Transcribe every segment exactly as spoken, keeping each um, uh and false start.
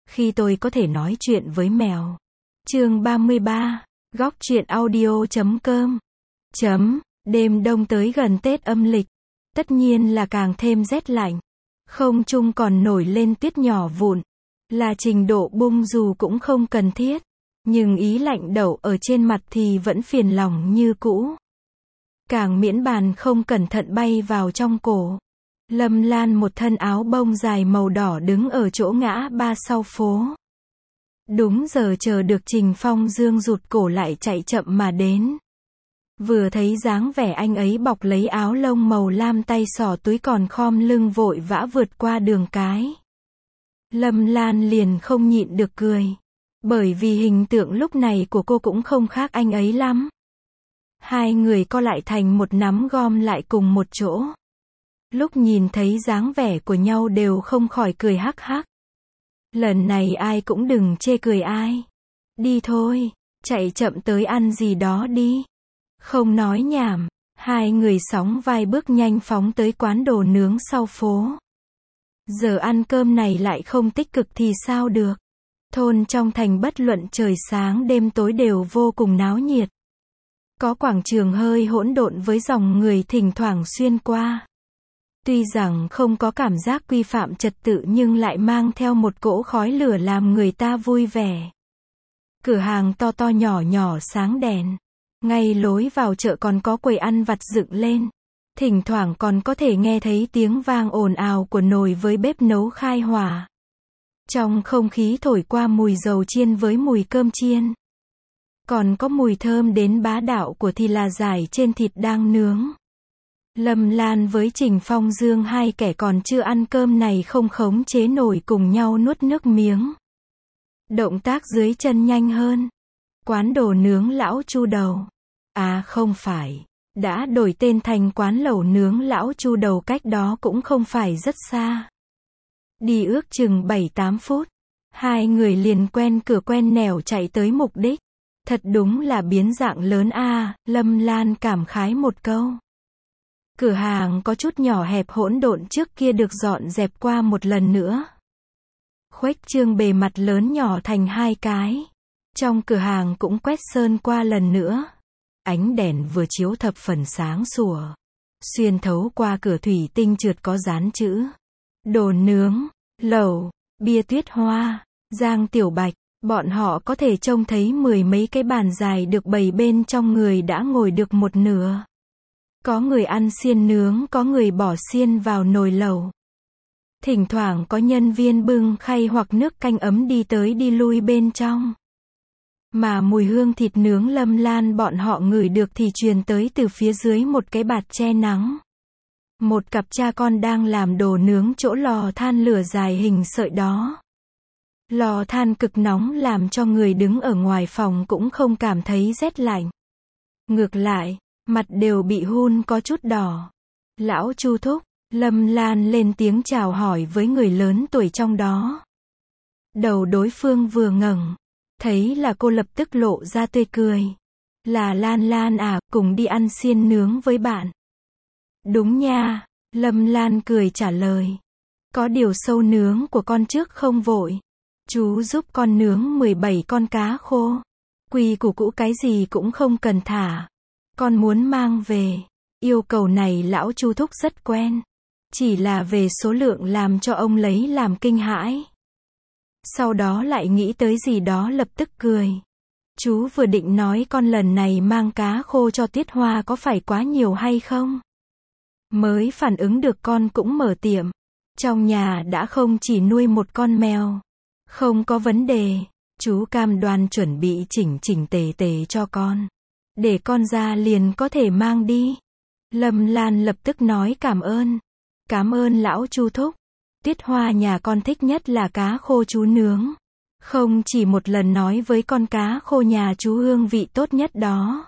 Khi tôi có thể nói chuyện với mèo. Chương ba mươi ba, góc truyện audio chấm com. Chấm, đêm đông tới gần Tết âm lịch. Tất nhiên là càng thêm rét lạnh. Không trung còn nổi lên tuyết nhỏ vụn. Là trình độ bung dù cũng không cần thiết. Nhưng ý lạnh đậu ở trên mặt thì vẫn phiền lòng như cũ. Càng miễn bàn không cẩn thận bay vào trong cổ. Lâm Lan một thân áo bông dài màu đỏ đứng ở chỗ ngã ba sau phố. Đúng giờ chờ được Trình Phong Dương rụt cổ lại chạy chậm mà đến. Vừa thấy dáng vẻ anh ấy bọc lấy áo lông màu lam, tay xỏ túi còn khom lưng vội vã vượt qua đường cái. Lâm Lan liền không nhịn được cười. Bởi vì hình tượng lúc này của cô cũng không khác anh ấy lắm. Hai người co lại thành một nắm gom lại cùng một chỗ. Lúc nhìn thấy dáng vẻ của nhau đều không khỏi cười hắc hắc. Lần này ai cũng đừng chê cười ai. Đi thôi, chạy chậm tới ăn gì đó đi. Không nói nhảm, hai người sóng vai bước nhanh phóng tới quán đồ nướng sau phố. Giờ ăn cơm này lại không tích cực thì sao được. Thôn trong thành bất luận trời sáng đêm tối đều vô cùng náo nhiệt. Có quảng trường hơi hỗn độn với dòng người thỉnh thoảng xuyên qua. Tuy rằng không có cảm giác quy phạm trật tự nhưng lại mang theo một cỗ khói lửa làm người ta vui vẻ. Cửa hàng to to nhỏ nhỏ sáng đèn. Ngay lối vào chợ còn có quầy ăn vặt dựng lên. Thỉnh thoảng còn có thể nghe thấy tiếng vang ồn ào của nồi với bếp nấu khai hỏa. Trong không khí thổi qua mùi dầu chiên với mùi cơm chiên. Còn có mùi thơm đến bá đạo của thì là giải trên thịt đang nướng. Lâm Lan với Trình Phong Dương, hai kẻ còn chưa ăn cơm này không khống chế nổi cùng nhau nuốt nước miếng. Động tác dưới chân nhanh hơn. Quán đồ nướng lão Chu Đầu. À không phải. Đã đổi tên thành quán lẩu nướng lão Chu Đầu, cách đó cũng không phải rất xa. Đi ước chừng bảy tám phút. Hai người liền quen cửa quen nẻo chạy tới mục đích. Thật đúng là biến dạng lớn a, à, Lâm Lan cảm khái một câu. Cửa hàng có chút nhỏ hẹp hỗn độn trước kia được dọn dẹp qua một lần nữa. Khuếch trương bề mặt lớn nhỏ thành hai cái. Trong cửa hàng cũng quét sơn qua lần nữa. Ánh đèn vừa chiếu thập phần sáng sủa. Xuyên thấu qua cửa thủy tinh trượt có dán chữ. Đồ nướng, lẩu, bia tuyết hoa, Giang Tiểu Bạch. Bọn họ có thể trông thấy mười mấy cái bàn dài được bày bên trong, người đã ngồi được một nửa. Có người ăn xiên nướng, có người bỏ xiên vào nồi lẩu. Thỉnh thoảng có nhân viên bưng khay hoặc nước canh ấm đi tới đi lui bên trong. Mà mùi hương thịt nướng Lâm Lan bọn họ ngửi được thì truyền tới từ phía dưới một cái bạt che nắng. Một cặp cha con đang làm đồ nướng chỗ lò than lửa dài hình sợi đó. Lò than cực nóng làm cho người đứng ở ngoài phòng cũng không cảm thấy rét lạnh. Ngược lại, mặt đều bị hun có chút đỏ. Lão Chu thúc, Lâm Lan lên tiếng chào hỏi với người lớn tuổi trong đó. Đầu đối phương vừa ngẩng, thấy là cô lập tức lộ ra tươi cười. Là Lan Lan à, cùng đi ăn xiên nướng với bạn. Đúng nha, Lâm Lan cười trả lời. Có điều sâu nướng của con trước không vội. Chú giúp con nướng mười bảy con cá khô. Quy củ cũ cái gì cũng không cần thả. Con muốn mang về. Yêu cầu này lão Chu thúc rất quen. Chỉ là về số lượng làm cho ông lấy làm kinh hãi. Sau đó lại nghĩ tới gì đó lập tức cười. Chú vừa định nói con lần này mang cá khô cho Tiết Hoa có phải quá nhiều hay không? Mới phản ứng được con cũng mở tiệm. Trong nhà đã không chỉ nuôi một con mèo. Không có vấn đề. Chú cam đoan chuẩn bị chỉnh chỉnh tề tề cho con. Để con ra liền có thể mang đi. Lâm Lan lập tức nói cảm ơn. Cảm ơn lão Chu thúc. Tiết Hoa nhà con thích nhất là cá khô chú nướng. Không chỉ một lần nói với con cá khô nhà chú hương vị tốt nhất đó.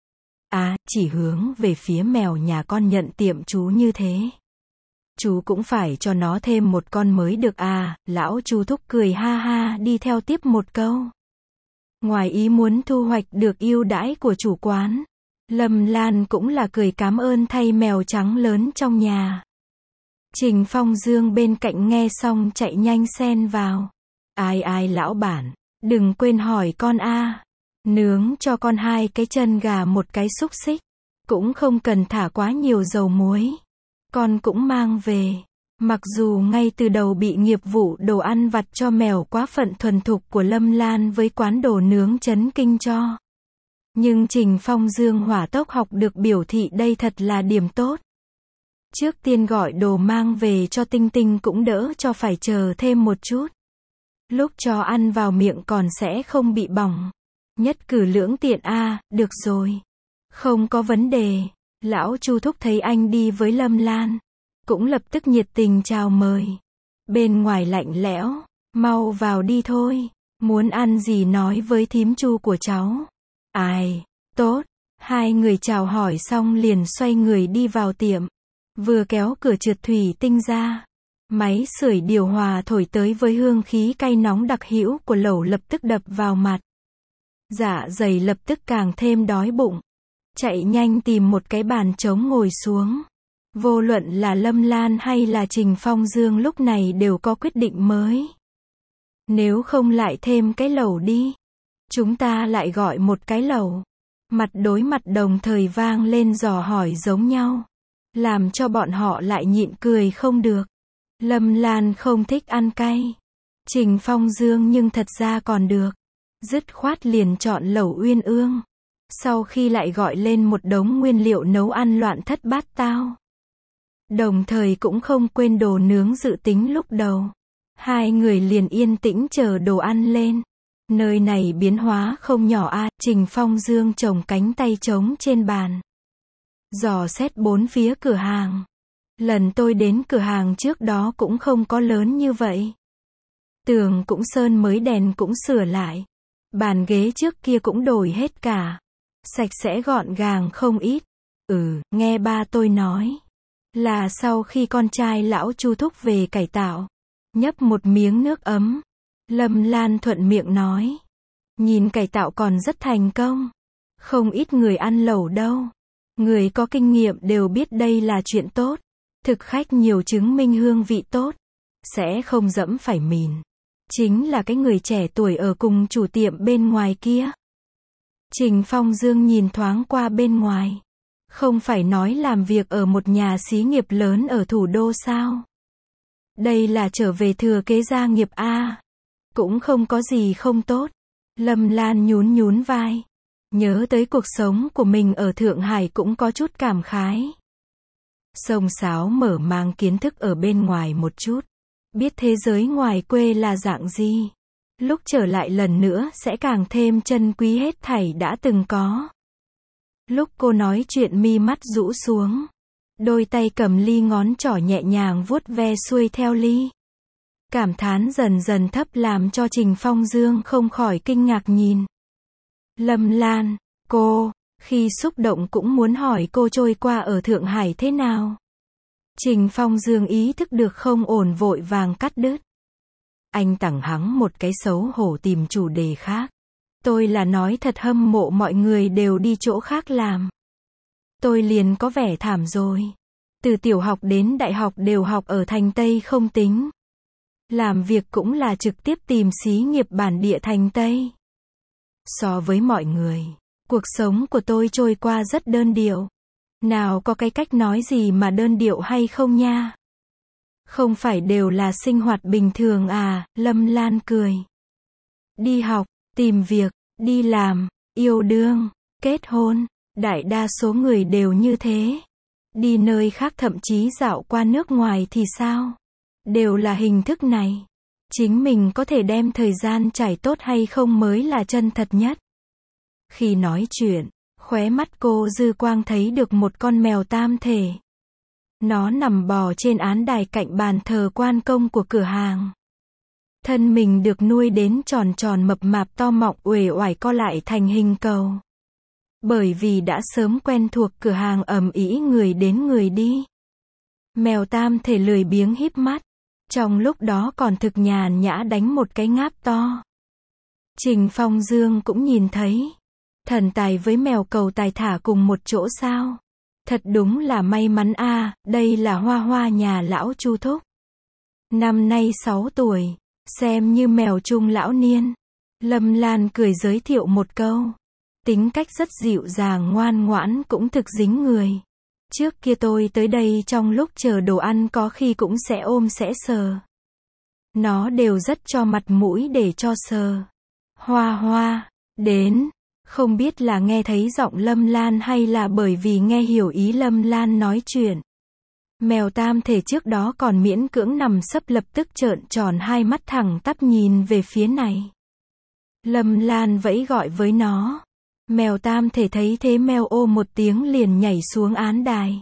À, chỉ hướng về phía mèo nhà con nhận tiệm chú như thế. Chú cũng phải cho nó thêm một con mới được à, lão Chu thúc cười ha ha đi theo tiếp một câu. Ngoài ý muốn thu hoạch được ưu đãi của chủ quán. Lâm Lan cũng là cười cảm ơn thay mèo trắng lớn trong nhà. Trình Phong Dương bên cạnh nghe xong chạy nhanh xen vào. Ai ai lão bản, đừng quên hỏi con a. Nướng cho con hai cái chân gà một cái xúc xích. Cũng không cần thả quá nhiều dầu muối. Con cũng mang về. Mặc dù ngay từ đầu bị nghiệp vụ đồ ăn vặt cho mèo quá phận thuần thục của Lâm Lan với quán đồ nướng chấn kinh cho. Nhưng Trình Phong Dương hỏa tốc học được biểu thị đây thật là điểm tốt. Trước tiên gọi đồ mang về cho Tinh Tinh cũng đỡ cho phải chờ thêm một chút. Lúc cho ăn vào miệng còn sẽ không bị bỏng. Nhất cử lưỡng tiện a, à, được rồi. Không có vấn đề. Lão Chu thúc thấy anh đi với Lâm Lan. Cũng lập tức nhiệt tình chào mời. Bên ngoài lạnh lẽo. Mau vào đi thôi. Muốn ăn gì nói với thím Chu của cháu. Ai, tốt. Hai người chào hỏi xong liền xoay người đi vào tiệm. Vừa kéo cửa trượt thủy tinh ra. Máy sưởi điều hòa thổi tới với hương khí cay nóng đặc hữu của lẩu lập tức đập vào mặt. Dạ dày lập tức càng thêm đói bụng. Chạy nhanh tìm một cái bàn trống ngồi xuống. Vô luận là Lâm Lan hay là Trình Phong Dương lúc này đều có quyết định mới. Nếu không lại thêm cái lẩu đi. Chúng ta lại gọi một cái lẩu. Mặt đối mặt đồng thời vang lên dò hỏi giống nhau. Làm cho bọn họ lại nhịn cười không được. Lâm Lan không thích ăn cay. Trình Phong Dương nhưng thật ra còn được. Dứt khoát liền chọn lẩu uyên ương. Sau khi lại gọi lên một đống nguyên liệu nấu ăn loạn thất bát tao. Đồng thời cũng không quên đồ nướng dự tính lúc đầu. Hai người liền yên tĩnh chờ đồ ăn lên. Nơi này biến hóa không nhỏ a. Trình Phong Dương chồng cánh tay trống trên bàn. Dò xét bốn phía cửa hàng. Lần tôi đến cửa hàng trước đó cũng không có lớn như vậy. Tường cũng sơn mới, đèn cũng sửa lại. Bàn ghế trước kia cũng đổi hết cả. Sạch sẽ gọn gàng không ít. Ừ, nghe ba tôi nói. Là sau khi con trai lão Chu thúc về cải tạo. Nhấp một miếng nước ấm. Lâm Lan thuận miệng nói. Nhìn cải tạo còn rất thành công. Không ít người ăn lẩu đâu. Người có kinh nghiệm đều biết đây là chuyện tốt. Thực khách nhiều chứng minh hương vị tốt. Sẽ không dẫm phải mìn. Chính là cái người trẻ tuổi ở cùng chủ tiệm bên ngoài kia. Trình Phong Dương nhìn thoáng qua bên ngoài. Không phải nói làm việc ở một nhà xí nghiệp lớn ở thủ đô sao? Đây là trở về thừa kế gia nghiệp a. Cũng không có gì không tốt. Lâm Lan nhún nhún vai. Nhớ tới cuộc sống của mình ở Thượng Hải cũng có chút cảm khái. Xông xáo mở mang kiến thức ở bên ngoài một chút. Biết thế giới ngoài quê là dạng gì. Lúc trở lại lần nữa sẽ càng thêm trân quý hết thảy đã từng có. Lúc cô nói chuyện mi mắt rũ xuống. Đôi tay cầm ly, ngón trỏ nhẹ nhàng vuốt ve xuôi theo ly. Cảm thán dần dần thấp làm cho Trình Phong Dương không khỏi kinh ngạc nhìn. Lâm Lan, cô, khi xúc động cũng muốn hỏi cô trôi qua ở Thượng Hải thế nào. Trình Phong Dương ý thức được không ổn vội vàng cắt đứt. Anh tẳng hắng một cái xấu hổ tìm chủ đề khác. Tôi là nói thật hâm mộ mọi người đều đi chỗ khác làm. Tôi liền có vẻ thảm rồi. Từ tiểu học đến đại học đều học ở thành Tây không tính. Làm việc cũng là trực tiếp tìm xí nghiệp bản địa thành Tây. So với mọi người, cuộc sống của tôi trôi qua rất đơn điệu. Nào có cái cách nói gì mà đơn điệu hay không nha. Không phải đều là sinh hoạt bình thường à, Lâm Lan cười. Đi học, tìm việc, đi làm, yêu đương, kết hôn, đại đa số người đều như thế. Đi nơi khác thậm chí dạo qua nước ngoài thì sao? Đều là hình thức này. Chính mình có thể đem thời gian trải tốt hay không mới là chân thật nhất. Khi nói chuyện, khóe mắt cô dư quang thấy được một con mèo tam thể. Nó nằm bò trên án đài cạnh bàn thờ quan công của cửa hàng. Thân mình được nuôi đến tròn tròn mập mạp to mọng uể oải co lại thành hình cầu. Bởi vì đã sớm quen thuộc cửa hàng ầm ĩ người đến người đi. Mèo tam thể lười biếng híp mắt. Trong lúc đó còn thực nhàn nhã đánh một cái ngáp to. Trình Phong Dương cũng nhìn thấy. Thần tài với mèo cầu tài thả cùng một chỗ sao? Thật đúng là may mắn a, à, đây là Hoa Hoa nhà lão Chu thúc. Năm nay sáu tuổi, Xem như mèo trung lão niên. Lâm Lan cười giới thiệu một câu. Tính cách rất dịu dàng ngoan ngoãn cũng thực dính người. Trước kia tôi tới đây trong lúc chờ đồ ăn có khi cũng sẽ ôm sẽ sờ. Nó đều rất cho mặt mũi để cho sờ. Hoa Hoa, đến. Không biết là nghe thấy giọng Lâm Lan hay là bởi vì nghe hiểu ý Lâm Lan nói chuyện. Mèo tam thể trước đó còn miễn cưỡng nằm sấp lập tức trợn tròn hai mắt thẳng tắp nhìn về phía này. Lâm Lan vẫy gọi với nó. Mèo tam thể thấy thế meo ô một tiếng liền nhảy xuống án đài.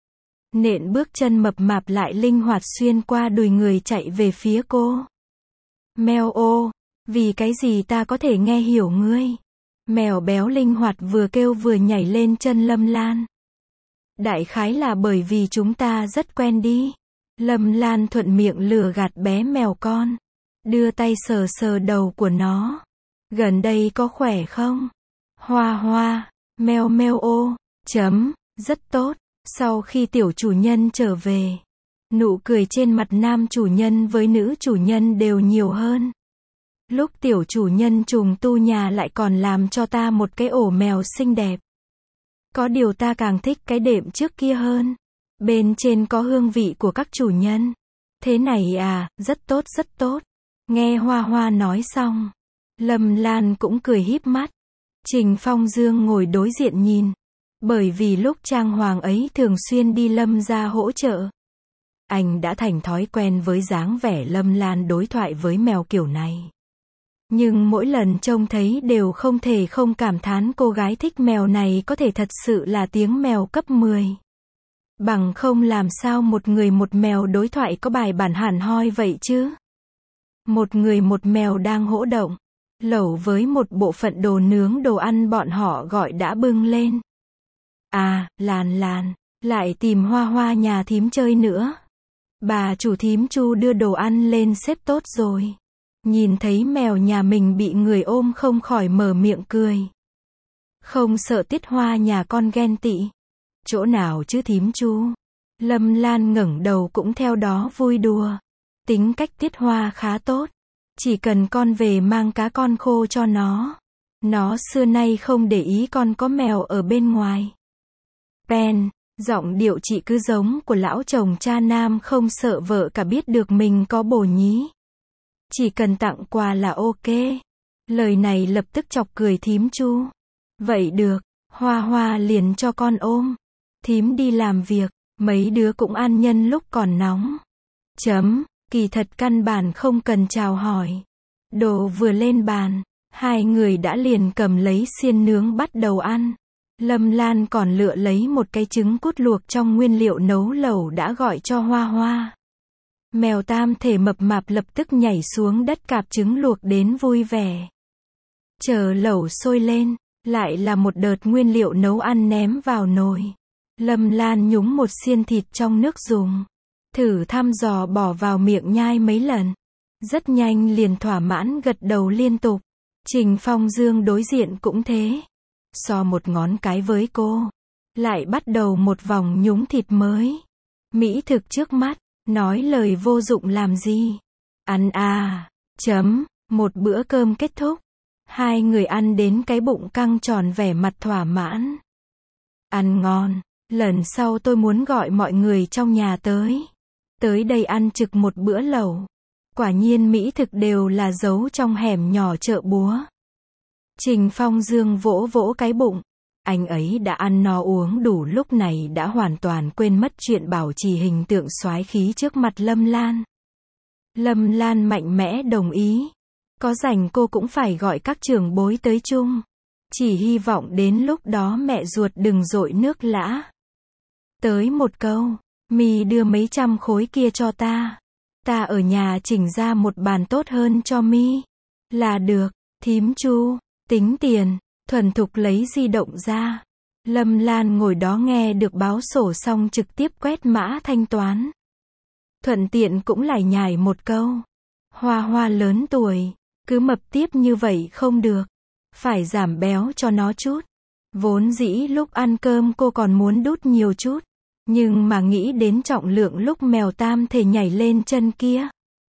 Nện bước chân mập mạp lại linh hoạt xuyên qua đùi người chạy về phía cô. Meo ô, vì cái gì ta có thể nghe hiểu ngươi? Mèo béo linh hoạt vừa kêu vừa nhảy lên chân Lâm Lan. Đại khái là bởi vì chúng ta rất quen đi. Lâm Lan thuận miệng lừa gạt bé mèo con. Đưa tay sờ sờ đầu của nó. Gần đây có khỏe không? Hoa Hoa, meo meo ô, chấm, rất tốt. Sau khi tiểu chủ nhân trở về, nụ cười trên mặt nam chủ nhân với nữ chủ nhân đều nhiều hơn. Lúc tiểu chủ nhân trùng tu nhà lại còn làm cho ta một cái ổ mèo xinh đẹp. Có điều ta càng thích cái đệm trước kia hơn. Bên trên có hương vị của các chủ nhân. Thế này à, rất tốt rất tốt. Nghe Hoa Hoa nói xong, Lâm Lan cũng cười híp mắt. Trình Phong Dương ngồi đối diện nhìn. Bởi vì lúc trang hoàng ấy thường xuyên đi Lâm ra hỗ trợ. Anh đã thành thói quen với dáng vẻ Lâm Lan đối thoại với mèo kiểu này. Nhưng mỗi lần trông thấy đều không thể không cảm thán cô gái thích mèo này có thể thật sự là tiếng mèo cấp mười. Bằng không làm sao một người một mèo đối thoại có bài bản hẳn hoi vậy chứ. Một người một mèo đang hỗ động. Lẩu với một bộ phận đồ nướng đồ ăn bọn họ gọi đã bưng lên. À, Lan Lan, lại tìm Hoa Hoa nhà thím chơi nữa. Bà chủ thím Chu đưa đồ ăn lên xếp tốt rồi. Nhìn thấy mèo nhà mình bị người ôm không khỏi mở miệng cười. Không sợ Tiết Hoa nhà con ghen tị. Chỗ nào chứ thím Chu? Lâm Lan ngẩng đầu cũng theo đó vui đùa. Tính cách Tiết Hoa khá tốt. Chỉ cần con về mang cá con khô cho nó. Nó xưa nay không để ý con có mèo ở bên ngoài. Pen, giọng điệu chị cứ giống của lão chồng cha nam không sợ vợ cả biết được mình có bồ nhí. Chỉ cần tặng quà là ok. Lời này lập tức chọc cười thím Chu. Vậy được, Hoa Hoa liền cho con ôm. Thím đi làm việc, mấy đứa cũng ăn nhân lúc còn nóng. Chấm, kỳ thật căn bản không cần chào hỏi. Đồ vừa lên bàn, hai người đã liền cầm lấy xiên nướng bắt đầu ăn. Lâm Lan còn lựa lấy một cái trứng cút luộc trong nguyên liệu nấu lẩu đã gọi cho Hoa Hoa. Mèo tam thể mập mạp lập tức nhảy xuống đất cạp trứng luộc đến vui vẻ. Chờ lẩu sôi lên, lại là một đợt nguyên liệu nấu ăn ném vào nồi. Lâm Lan nhúng một xiên thịt trong nước dùng. Thử thăm dò bỏ vào miệng nhai mấy lần. Rất nhanh liền thỏa mãn gật đầu liên tục. Trình Phong Dương đối diện cũng thế. So một ngón cái với cô. Lại bắt đầu một vòng nhúng thịt mới. Mỹ thực trước mắt. Nói lời vô dụng làm gì. Ăn à. Chấm. Một bữa cơm kết thúc. Hai người ăn đến cái bụng căng tròn vẻ mặt thỏa mãn. Ăn ngon. Lần sau tôi muốn gọi mọi người trong nhà tới. Tới đây ăn trực một bữa lẩu. Quả nhiên mỹ thực đều là giấu trong hẻm nhỏ chợ búa. Trình Phong Dương vỗ vỗ cái bụng. Anh ấy đã ăn no uống đủ lúc này đã hoàn toàn quên mất chuyện bảo trì hình tượng soái khí trước mặt Lâm Lan. Lâm Lan mạnh mẽ đồng ý. Có rảnh cô cũng phải gọi các trưởng bối tới chung. Chỉ hy vọng đến lúc đó mẹ ruột đừng dội nước lã. Tới một câu, mì đưa mấy trăm khối kia cho ta. Ta ở nhà chỉnh ra một bàn tốt hơn cho mi. Là được, thím Chu, tính tiền, thuần thục lấy di động ra. Lâm Lan ngồi đó nghe được báo sổ xong trực tiếp quét mã thanh toán. Thuận tiện cũng lải nhải một câu. Hoa Hoa lớn tuổi, cứ mập tiếp như vậy không được. Phải giảm béo cho nó chút. Vốn dĩ lúc ăn cơm cô còn muốn đút nhiều chút. Nhưng mà nghĩ đến trọng lượng lúc mèo tam thể nhảy lên chân kia.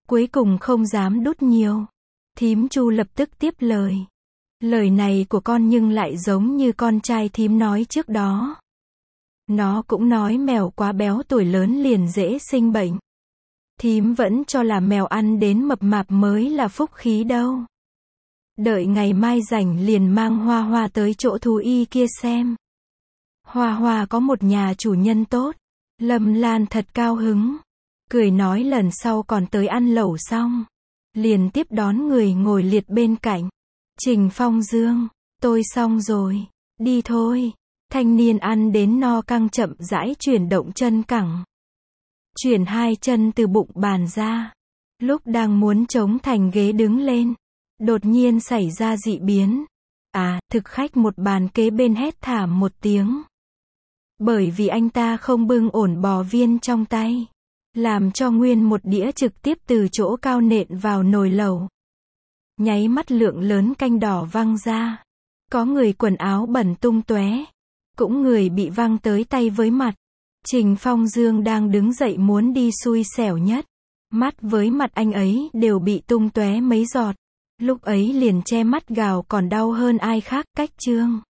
Cuối cùng không dám đút nhiều. Thím Chu lập tức tiếp lời. Lời này của con nhưng lại giống như con trai thím nói trước đó. Nó cũng nói mèo quá béo tuổi lớn liền dễ sinh bệnh. Thím vẫn cho là mèo ăn đến mập mạp mới là phúc khí đâu. Đợi ngày mai rảnh liền mang Hoa Hoa tới chỗ thú y kia xem. Hoa Hoa có một nhà chủ nhân tốt. Lâm Lan thật cao hứng. Cười nói lần sau còn tới ăn lẩu xong. Liền tiếp đón người ngồi liệt bên cạnh. Trình Phong Dương, tôi xong rồi. Đi thôi. Thanh niên ăn đến no căng chậm rãi chuyển động chân cẳng. Chuyển hai chân từ bụng bàn ra. Lúc đang muốn chống thành ghế đứng lên. Đột nhiên xảy ra dị biến. À, thực khách một bàn kế bên hét thảm một tiếng. Bởi vì anh ta không bưng ổn bò viên trong tay. Làm cho nguyên một đĩa trực tiếp từ chỗ cao nện vào nồi lẩu. Nháy mắt lượng lớn canh đỏ văng ra. Có người quần áo bẩn tung tóe. Cũng người bị văng tới tay với mặt. Trình Phong Dương đang đứng dậy muốn đi xui xẻo nhất. Mắt với mặt anh ấy đều bị tung tóe mấy giọt. Lúc ấy liền che mắt gào còn đau hơn ai khác. Cách chương